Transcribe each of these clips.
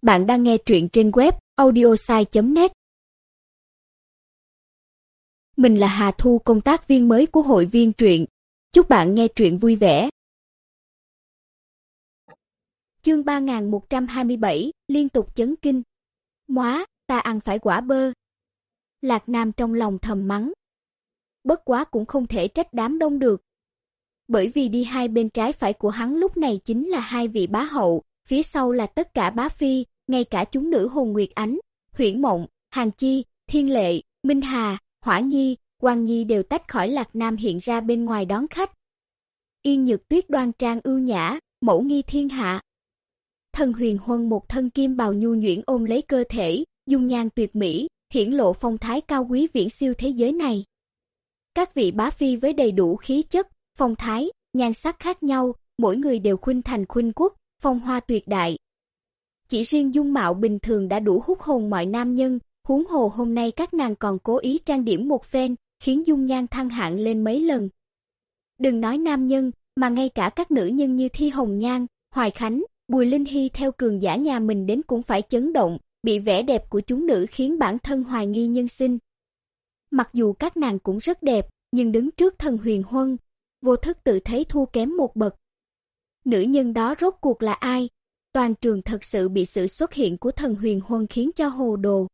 Bạn đang nghe truyện trên web audiosai.net. Mình là Hà Thu, công tác viên mới của hội viên truyện. Chúc bạn nghe truyện vui vẻ. Chương 3127, liên tục chấn kinh. Móa, ta ăn phải quả bơ. Lạc Nam trong lòng thầm mắng. Bất quá cũng không thể trách đám đông được. Bởi vì đi hai bên trái phải của hắn lúc này chính là hai vị bá hậu, phía sau là tất cả bá phi, ngay cả chúng nữ Hồn Nguyệt Ánh, Huyễn Mộng, Hàn Chi, Thiên Lệ, Minh Hà, Hỏa Nhi, Quang Nhi đều tách khỏi Lạc Nam hiện ra bên ngoài đón khách. Yên Nhược Tuyết đoan trang ưu nhã, mẫu nghi thiên hạ. Thần Huyền Huân một thân kim bào nhu nhuyễn ôm lấy cơ thể, dung nhan tuyệt mỹ, hiển lộ phong thái cao quý viễn siêu thế giới này. Các vị bá phi với đầy đủ khí chất, phong thái, nhan sắc khác nhau, mỗi người đều khuynh thành khuynh quốc, phong hoa tuyệt đại. Chỉ riêng dung mạo bình thường đã đủ hút hồn mọi nam nhân, huống hồ hôm nay các nàng còn cố ý trang điểm một phen, khiến dung nhan thăng hạng lên mấy lần. Đừng nói nam nhân, mà ngay cả các nữ nhân như Thi Hồng Nhan, Hoài Khánh, Bùi Linh Hy theo cường giả nhà mình đến cũng phải chấn động, bị vẻ đẹp của chúng nữ khiến bản thân hoài nghi nhân sinh. Mặc dù các nàng cũng rất đẹp, nhưng đứng trước Thần Huyền Huân, vô thức tự thấy thua kém một bậc. Nữ nhân đó rốt cuộc là ai? Toàn trường thật sự bị sự xuất hiện của Thần Huyền Huân khiến cho hồ đồ.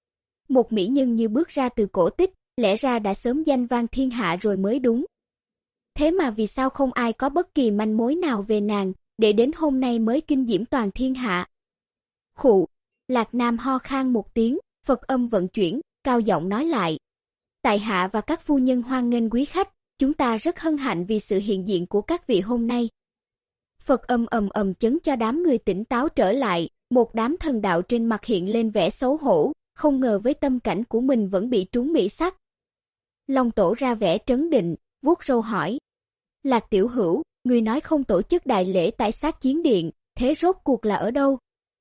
Một mỹ nhân như bước ra từ cổ tích, lẽ ra đã sớm danh vang thiên hạ rồi mới đúng. Thế mà vì sao không ai có bất kỳ manh mối nào về nàng, để đến hôm nay mới kinh diễm toàn thiên hạ? Khụ, Lạc Nam ho khan một tiếng, Phật âm vận chuyển, cao giọng nói lại. Tại hạ và các phu nhân hoan nghênh quý khách, chúng ta rất hân hạnh vì sự hiện diện của các vị hôm nay. Phật âm ầm ầm chấn cho đám người tỉnh táo trở lại, một đám thần đạo trên mặt hiện lên vẻ xấu hổ, không ngờ với tâm cảnh của mình vẫn bị trúng mỹ sắc. Long Tổ ra vẻ trấn định, vuốt râu hỏi. Lạc tiểu hữu, người nói không tổ chức đại lễ tại Sát Chiến Điện, thế rốt cuộc là ở đâu?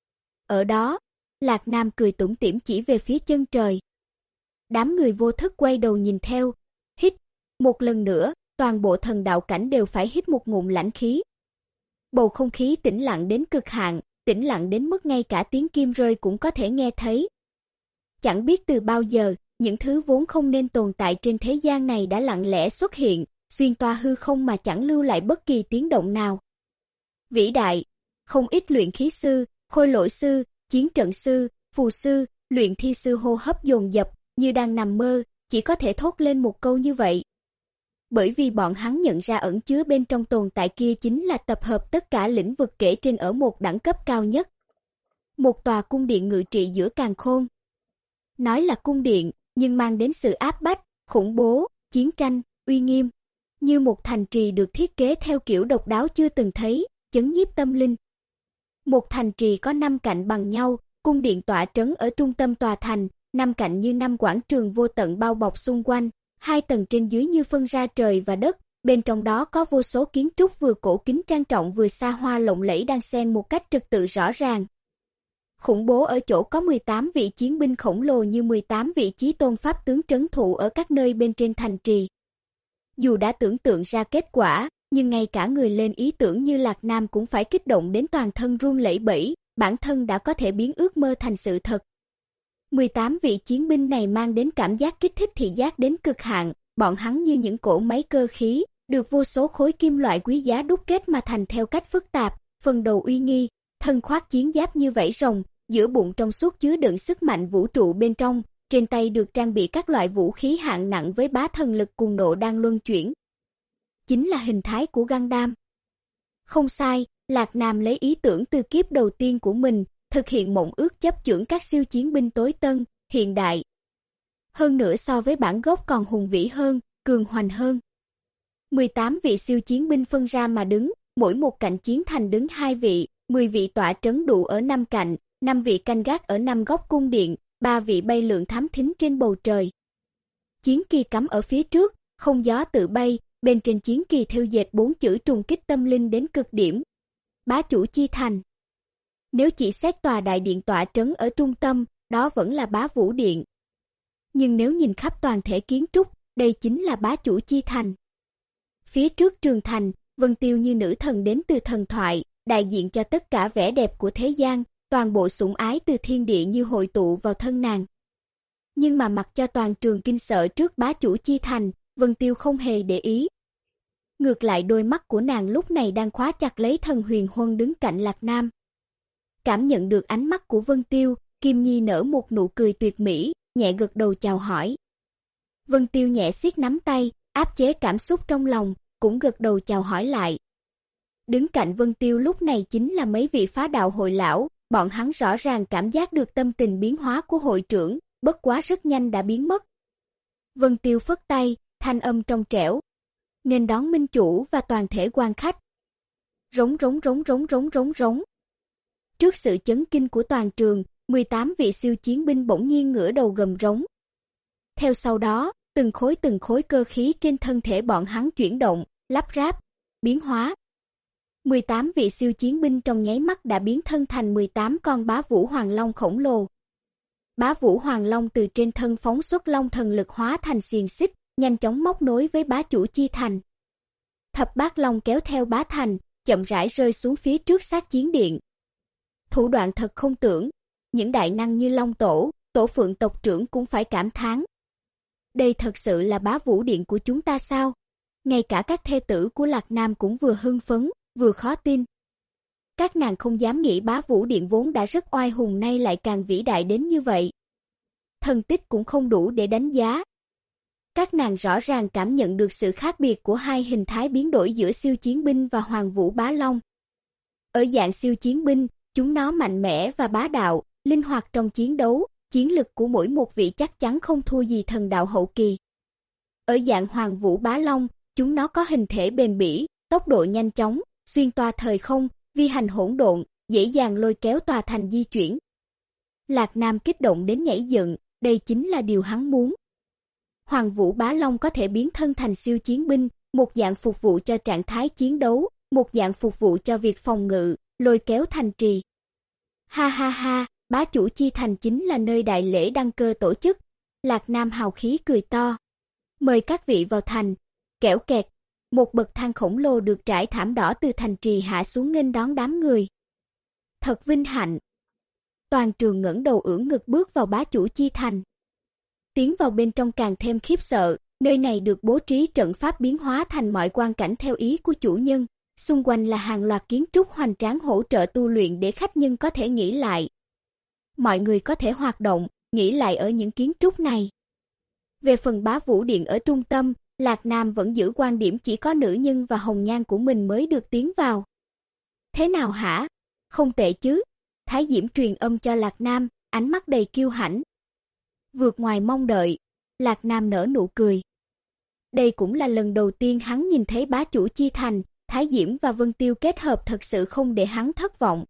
Ở đó, Lạc Nam cười tủm tỉm chỉ về phía chân trời. Đám người vô thức quay đầu nhìn theo, hít, một lần nữa, toàn bộ thần đạo cảnh đều phải hít một ngụm lãnh khí. Bầu không khí tĩnh lặng đến cực hạn, tĩnh lặng đến mức ngay cả tiếng kim rơi cũng có thể nghe thấy. Chẳng biết từ bao giờ, những thứ vốn không nên tồn tại trên thế gian này đã lặng lẽ xuất hiện, xuyên toa hư không mà chẳng lưu lại bất kỳ tiếng động nào. Vĩ đại, không ít luyện khí sư, khôi lỗi sư, chiến trận sư, phù sư, luyện thi sư hô hấp dồn dập, như đang nằm mơ, chỉ có thể thốt lên một câu như vậy. Bởi vì bọn hắn nhận ra ẩn chứa bên trong tồn tại kia chính là tập hợp tất cả lĩnh vực kể trên ở một đẳng cấp cao nhất. Một tòa cung điện ngự trị giữa càn khôn. Nói là cung điện, nhưng mang đến sự áp bách, khủng bố, chiến tranh, uy nghiêm. Như một thành trì được thiết kế theo kiểu độc đáo chưa từng thấy, chấn nhiếp tâm linh. Một thành trì có 5 cạnh bằng nhau, cung điện tọa trấn ở trung tâm tòa thành, 5 cạnh như 5 quảng trường vô tận bao bọc xung quanh. 2 tầng trên dưới như phân ra trời và đất, bên trong đó có vô số kiến trúc vừa cổ kính trang trọng vừa xa hoa lộng lẫy đang xen một cách trật tự rõ ràng. Khủng bố ở chỗ có 18 vị chiến binh khổng lồ như 18 vị chí tôn pháp tướng trấn thủ ở các nơi bên trên thành trì. Dù đã tưởng tượng ra kết quả, nhưng ngay cả người lên ý tưởng như Lạc Nam cũng phải kích động đến toàn thân run lẩy bẩy, bản thân đã có thể biến ước mơ thành sự thật. 18 vị chiến binh này mang đến cảm giác kích thích thị giác đến cực hạn, bọn hắn như những cỗ máy cơ khí, được vô số khối kim loại quý giá đúc kết mà thành theo cách phức tạp, phần đầu uy nghi, thân khoác chiến giáp như vảy rồng, giữa bụng trong suốt chứa đựng sức mạnh vũ trụ bên trong, trên tay được trang bị các loại vũ khí hạng nặng với bá thần lực cuồng nộ đang luân chuyển. Chính là hình thái của Gundam. Không sai, Lạc Nam lấy ý tưởng từ kiếp đầu tiên của mình, thực hiện mộng ước chấp chưởng các siêu chiến binh tối tân, hiện đại. Hơn nữa so với bản gốc còn hùng vĩ hơn, cường hoành hơn. 18 vị siêu chiến binh phân ra mà đứng, mỗi một cạnh chiến thành đứng 2 vị, 10 vị tọa trấn đủ ở 5 cạnh, 5 vị canh gác ở 5 góc cung điện, 3 vị bay lượn thám thính trên bầu trời. Chiến kỳ cắm ở phía trước, không gió tự bay, bên trên chiến kỳ thêu dệt 4 chữ trùng kích tâm linh đến cực điểm. Bá chủ chi thành. Nếu chỉ xét tòa đại điện tọa trấn ở trung tâm, đó vẫn là Bá Vũ Điện. Nhưng nếu nhìn khắp toàn thể kiến trúc, đây chính là bá chủ chi thành. Phía trước trường thành, Vân Tiêu như nữ thần đến từ thần thoại, đại diện cho tất cả vẻ đẹp của thế gian, toàn bộ sủng ái từ thiên địa như hội tụ vào thân nàng. Nhưng mà mặc cho toàn trường kinh sợ trước bá chủ chi thành, Vân Tiêu không hề để ý. Ngược lại đôi mắt của nàng lúc này đang khóa chặt lấy Thần Huyền Huân đứng cạnh Lạc Nam. Cảm nhận được ánh mắt của Vân Tiêu, Kim Nhi nở một nụ cười tuyệt mỹ, nhẹ gật đầu chào hỏi. Vân Tiêu nhẹ siết nắm tay, áp chế cảm xúc trong lòng, cũng gật đầu chào hỏi lại. Đứng cạnh Vân Tiêu lúc này chính là mấy vị phá đạo hội lão, bọn hắn rõ ràng cảm giác được tâm tình biến hóa của hội trưởng, bất quá rất nhanh đã biến mất. Vân Tiêu phất tay, thanh âm trong trẻo, nên đón minh chủ và toàn thể quan khách. Rống rống rống rống rống rống rống. Trước sự chấn kinh của toàn trường, 18 vị siêu chiến binh bỗng nhiên ngửa đầu gầm rống. Theo sau đó, từng khối cơ khí trên thân thể bọn hắn chuyển động, lắp ráp, biến hóa. 18 vị siêu chiến binh trong nháy mắt đã biến thân thành 18 con bá vũ hoàng long khổng lồ. Bá vũ hoàng long từ trên thân phóng xuất long thần lực hóa thành xiềng xích, nhanh chóng móc nối với bá chủ chi thành. Thập bát long kéo theo bá thành, chậm rãi rơi xuống phía trước sát chiến điện. Thủ đoạn thật không tưởng, những đại năng như Long Tổ, Tổ Phượng tộc trưởng cũng phải cảm thán. Đây thật sự là bá vũ điện của chúng ta sao? Ngay cả các thê tử của Lạc Nam cũng vừa hưng phấn, vừa khó tin. Các nàng không dám nghĩ bá vũ điện vốn đã rất oai hùng nay lại càng vĩ đại đến như vậy. Thần tích cũng không đủ để đánh giá. Các nàng rõ ràng cảm nhận được sự khác biệt của hai hình thái biến đổi giữa siêu chiến binh và hoàng vũ bá long. Ở dạng siêu chiến binh, chúng nó mạnh mẽ và bá đạo, linh hoạt trong chiến đấu, chiến lực của mỗi một vị chắc chắn không thua gì thần đạo hậu kỳ. Ở dạng hoàng vũ bá long, chúng nó có hình thể bền bỉ, tốc độ nhanh chóng, xuyên toa thời không, vi hành hỗn độn, dễ dàng lôi kéo tòa thành di chuyển. Lạc Nam kích động đến nhảy dựng, đây chính là điều hắn muốn. Hoàng vũ bá long có thể biến thân thành siêu chiến binh, một dạng phục vụ cho trạng thái chiến đấu, một dạng phục vụ cho việc phòng ngự, lôi kéo thành trì. Ha ha ha, bá chủ chi thành chính là nơi đại lễ đăng cơ tổ chức. Lạc Nam hào khí cười to. Mời các vị vào thành. Kẽo kẹt, một bậc thang khổng lồ được trải thảm đỏ từ thành trì hạ xuống nghênh đón đám người. Thật vinh hạnh. Toàn trường ngẩng đầu ưỡn ngực bước vào bá chủ chi thành. Tiến vào bên trong càng thêm khiếp sợ, nơi này được bố trí trận pháp biến hóa thành mọi quang cảnh theo ý của chủ nhân. Xung quanh là hàng loạt kiến trúc hoành tráng hỗ trợ tu luyện để khách nhân có thể nghỉ lại. Mọi người có thể hoạt động, nghỉ lại ở những kiến trúc này. Về phần bá vũ điện ở trung tâm, Lạc Nam vẫn giữ quan điểm chỉ có nữ nhân và hồng nhan của mình mới được tiến vào. Thế nào hả? Không tệ chứ? Thái Diễm truyền âm cho Lạc Nam, ánh mắt đầy kiêu hãnh. Vượt ngoài mong đợi, Lạc Nam nở nụ cười. Đây cũng là lần đầu tiên hắn nhìn thấy bá chủ chi thành, Thái Diễm và Vân Tiêu kết hợp thật sự không để hắn thất vọng.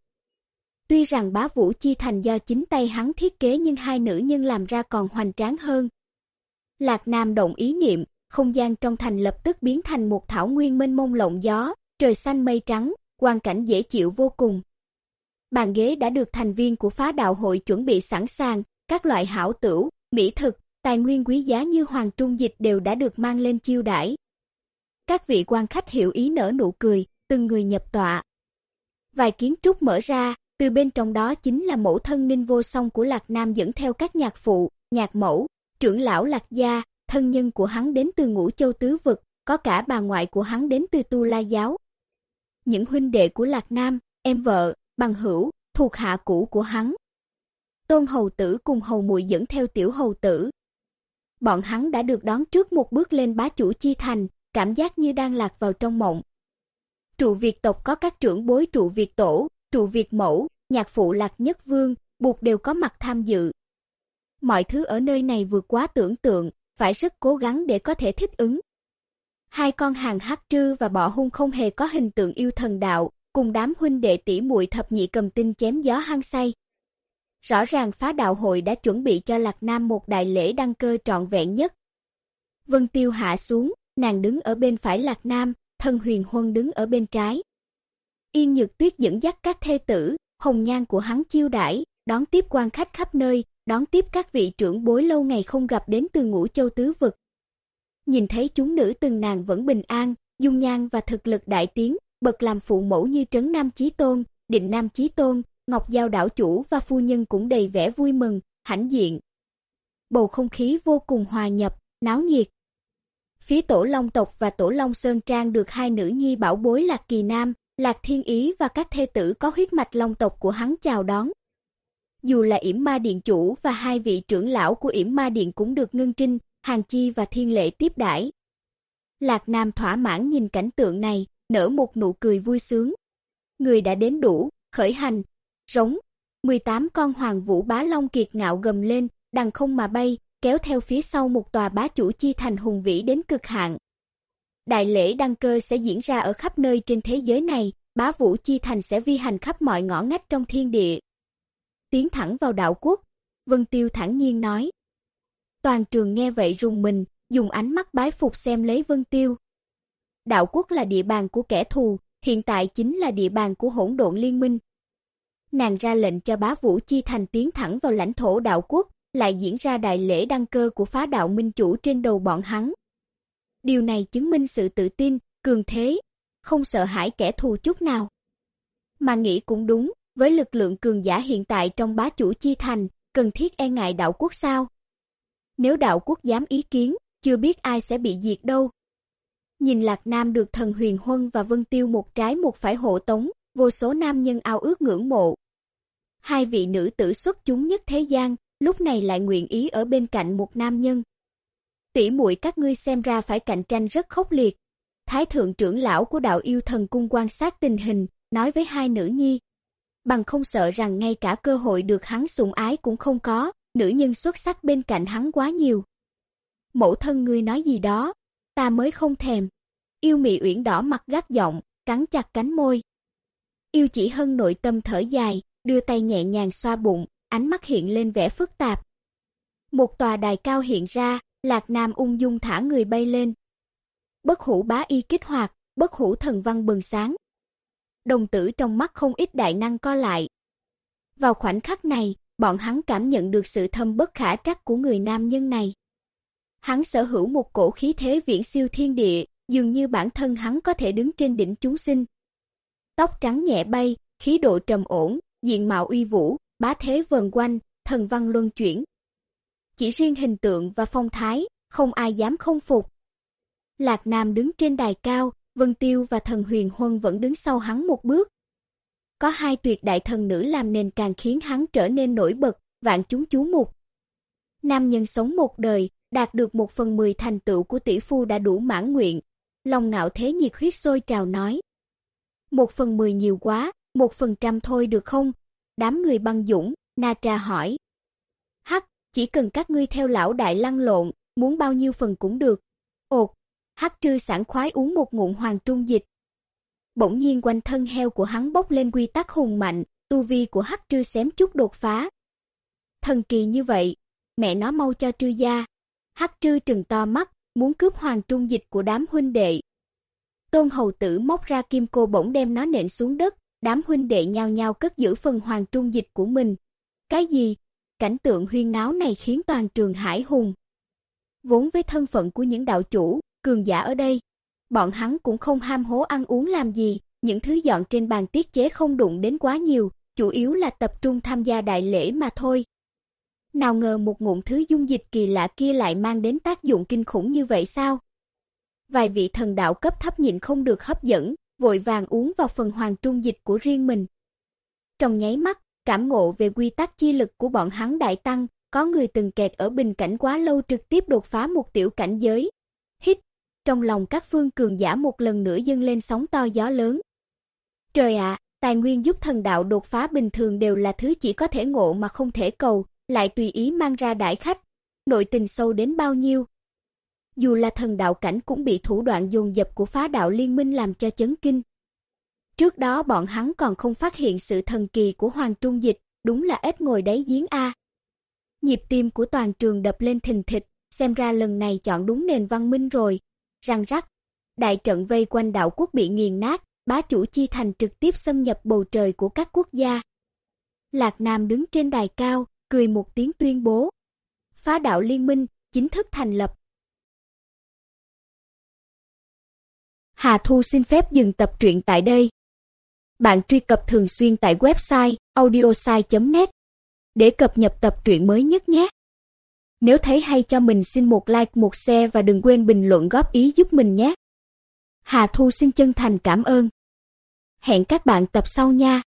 Tuy rằng bá vũ chi thành do chính tay hắn thiết kế nhưng hai nữ nhân làm ra còn hoành tráng hơn. Lạc Nam động ý niệm, không gian trong thành lập tức biến thành một thảo nguyên mênh mông lộng gió, trời xanh mây trắng, quang cảnh dễ chịu vô cùng. Bàn ghế đã được thành viên của phá đạo hội chuẩn bị sẵn sàng, các loại hảo tửu, mỹ thực, tài nguyên quý giá như hoàng trung dịch đều đã được mang lên chiêu đãi. Các vị quan khách hiểu ý nở nụ cười, từng người nhập tọa. Vài kiến trúc mở ra, từ bên trong đó chính là mẫu thân Ninh Vô Song của Lạc Nam dẫn theo các nhạc phụ, nhạc mẫu, trưởng lão Lạc gia, thân nhân của hắn đến từ Ngũ Châu tứ vực, có cả bà ngoại của hắn đến từ Tu La giáo. Những huynh đệ của Lạc Nam, em vợ, bằng hữu, thuộc hạ cũ của hắn. Tôn hầu tử cùng hầu muội dẫn theo tiểu hầu tử. Bọn hắn đã được đón trước một bước lên bá chủ chi thành, cảm giác như đang lạc vào trong mộng. Trụ Việt tộc có các trưởng bối Trụ Việt tổ, Trụ Việt mẫu, nhạc phụ Lạc Nhất Vương, buộc đều có mặt tham dự. Mọi thứ ở nơi này vượt quá tưởng tượng, phải rất cố gắng để có thể thích ứng. Hai con hàng Hắc Trư và Bọ Hung không hề có hình tượng yêu thần đạo, cùng đám huynh đệ tỷ muội thập nhị cầm tinh chém gió hăng say. Rõ ràng phá đạo hội đã chuẩn bị cho Lạc Nam một đại lễ đăng cơ trọn vẹn nhất. Vân Tiêu hạ xuống, nàng đứng ở bên phải Lạc Nam, Thần Huyền Huân đứng ở bên trái. Yên Nhược Tuyết dẫn dắt các thê tử, hồng nhan của hắn chiêu đãi, đón tiếp quan khách khắp nơi, đón tiếp các vị trưởng bối lâu ngày không gặp đến từ Ngũ Châu tứ vực. Nhìn thấy chúng nữ từng nàng vẫn bình an, dung nhan và thực lực đại tiến, bậc làm phụ mẫu như Trấn Nam Chí Tôn, Định Nam Chí Tôn, Ngọc Giao đảo chủ và phu nhân cũng đầy vẻ vui mừng, hãnh diện. Bầu không khí vô cùng hòa nhập, náo nhiệt. Phía Tổ Long tộc và Tổ Long Sơn Trang được hai nữ nhi bảo bối Lạc Kỳ Nam, Lạc Thiên Ý và các thê tử có huyết mạch Long tộc của hắn chào đón. Dù là Yểm Ma Điện chủ và hai vị trưởng lão của Yểm Ma Điện cũng được Ngân Trinh, Hàn Chi và Thiên Lệ tiếp đãi. Lạc Nam thỏa mãn nhìn cảnh tượng này, nở một nụ cười vui sướng. Người đã đến đủ, khởi hành. Rống, 18 con Hoàng Vũ Bá Long kiệt ngạo gầm lên, đằng không mà bay, kéo theo phía sau một tòa bá chủ chi thành hùng vĩ đến cực hạn. Đại lễ đăng cơ sẽ diễn ra ở khắp nơi trên thế giới này, bá vũ chi thành sẽ vi hành khắp mọi ngõ ngách trong thiên địa. Tiến thẳng vào đạo quốc, Vân Tiêu thản nhiên nói. Toàn trường nghe vậy rùng mình, dùng ánh mắt bái phục xem lấy Vân Tiêu. Đạo quốc là địa bàn của kẻ thù, hiện tại chính là địa bàn của hỗn độn liên minh. Nàng ra lệnh cho bá vũ chi thành tiến thẳng vào lãnh thổ đạo quốc, lại diễn ra đại lễ đăng cơ của phá đạo minh chủ trên đầu bọn hắn. Điều này chứng minh sự tự tin, cường thế, không sợ hãi kẻ thù chút nào. Mà nghĩ cũng đúng, với lực lượng cường giả hiện tại trong bá chủ chi thành, cần thiết e ngại đạo quốc sao? Nếu đạo quốc dám ý kiến, chưa biết ai sẽ bị diệt đâu. Nhìn Lạc Nam được Thần Huyền Huân và Vân Tiêu một trái một phải hộ tống, vô số nam nhân ao ước ngưỡng mộ. Hai vị nữ tử xuất chúng nhất thế gian, lúc này lại nguyện ý ở bên cạnh một nam nhân. Tỷ muội các ngươi xem ra phải cạnh tranh rất khốc liệt. Thái thượng trưởng lão của Đạo Yêu Thần Cung quan sát tình hình, nói với hai nữ nhi. Bằng không sợ rằng ngay cả cơ hội được hắn sủng ái cũng không có, nữ nhân xuất sắc bên cạnh hắn quá nhiều. Mẫu thân ngươi nói gì đó, ta mới không thèm. Yêu Mị Uyển đỏ mặt gắt giọng, cắn chặt cánh môi. Yêu Chỉ Hân nội tâm thở dài, đưa tay nhẹ nhàng xoa bụng, ánh mắt hiện lên vẻ phức tạp. Một tòa đài cao hiện ra, Lạc Nam ung dung thả người bay lên. Bất hủ bá y kích hoạt, bất hủ thần văn bừng sáng. Đồng tử trong mắt không ít đại năng co lại. Vào khoảnh khắc này, bọn hắn cảm nhận được sự thâm bất khả trắc của người nam nhân này. Hắn sở hữu một cổ khí thế viễn siêu thiên địa, dường như bản thân hắn có thể đứng trên đỉnh chúng sinh. Tóc trắng nhẹ bay, khí độ trầm ổn, diện mạo uy vũ, bá thế vần quanh, thần văn luân chuyển. Chỉ riêng hình tượng và phong thái, không ai dám không phục. Lạc Nam đứng trên đài cao, Vân Tiêu và Thần Huyền Huân vẫn đứng sau hắn một bước. Có hai tuyệt đại thần nữ làm nền càng khiến hắn trở nên nổi bật, vạn chúng chú mục. Nam nhân sống một đời, đạt được 1/10 thành tựu của tỷ phu đã đủ mãn nguyện. Lòng ngạo thế nhiệt huyết sôi trào nói. 1/10 nhiều quá, 1% thôi được không? Đám người băng dũng, Na Trà hỏi. Hắc, chỉ cần các ngươi theo lão đại lăn lộn, muốn bao nhiêu phần cũng được. Ột, Hắc Trư sảng khoái uống một ngụm hoàng trung dịch. Bỗng nhiên quanh thân heo của hắn bốc lên quy tắc hùng mạnh, tu vi của Hắc Trư xém chút đột phá. Thần kỳ như vậy, mẹ nó mau cho Trư gia. Hắc Trư trừng to mắt, muốn cướp hoàng trung dịch của đám huynh đệ. Tôn hầu tử móc ra kim cô bổng đem nó nện xuống đất, đám huynh đệ nhao nhao cất giữ phần hoàng trung dịch của mình. Cái gì? Cảnh tượng huyên náo này khiến toàn trường hải hùng. Vốn với thân phận của những đạo chủ, cường giả ở đây, bọn hắn cũng không ham hố ăn uống làm gì, những thứ dọn trên bàn tiết chế không đụng đến quá nhiều, chủ yếu là tập trung tham gia đại lễ mà thôi. Nào ngờ một ngụm thứ dung dịch kỳ lạ kia lại mang đến tác dụng kinh khủng như vậy sao? Vài vị thần đạo cấp thấp nhịn không được hấp dẫn, vội vàng uống vào phần hoàng trung dịch của riêng mình. Trong nháy mắt, cảm ngộ về quy tắc chi lực của bọn hắn đại tăng, có người từng kẹt ở bình cảnh quá lâu trực tiếp đột phá một tiểu cảnh giới. Hít, trong lòng các phương cường giả một lần nữa dâng lên sóng to gió lớn. Trời ạ, tài nguyên giúp thần đạo đột phá bình thường đều là thứ chỉ có thể ngộ mà không thể cầu, lại tùy ý mang ra đãi khách. Nội tình sâu đến bao nhiêu? Dù là thần đạo cảnh cũng bị thủ đoạn dồn dập của phá đạo liên minh làm cho chấn kinh. Trước đó bọn hắn còn không phát hiện sự thần kỳ của hoàng trung dịch, đúng là ếch ngồi đáy giếng a. Nhịp tim của toàn trường đập lên thình thịch, xem ra lần này chọn đúng nền văn minh rồi. Răng rắc, đại trận vây quanh đạo quốc bị nghiền nát, bá chủ chi thành trực tiếp xâm nhập bầu trời của các quốc gia. Lạc Nam đứng trên đài cao, cười một tiếng tuyên bố. Phá đạo liên minh, chính thức thành lập. Hà Thu xin phép dừng tập truyện tại đây. Bạn truy cập thường xuyên tại website audiosai.net để cập nhật tập truyện mới nhất nhé. Nếu thấy hay cho mình xin một like, một share và đừng quên bình luận góp ý giúp mình nhé. Hà Thu xin chân thành cảm ơn. Hẹn các bạn tập sau nha.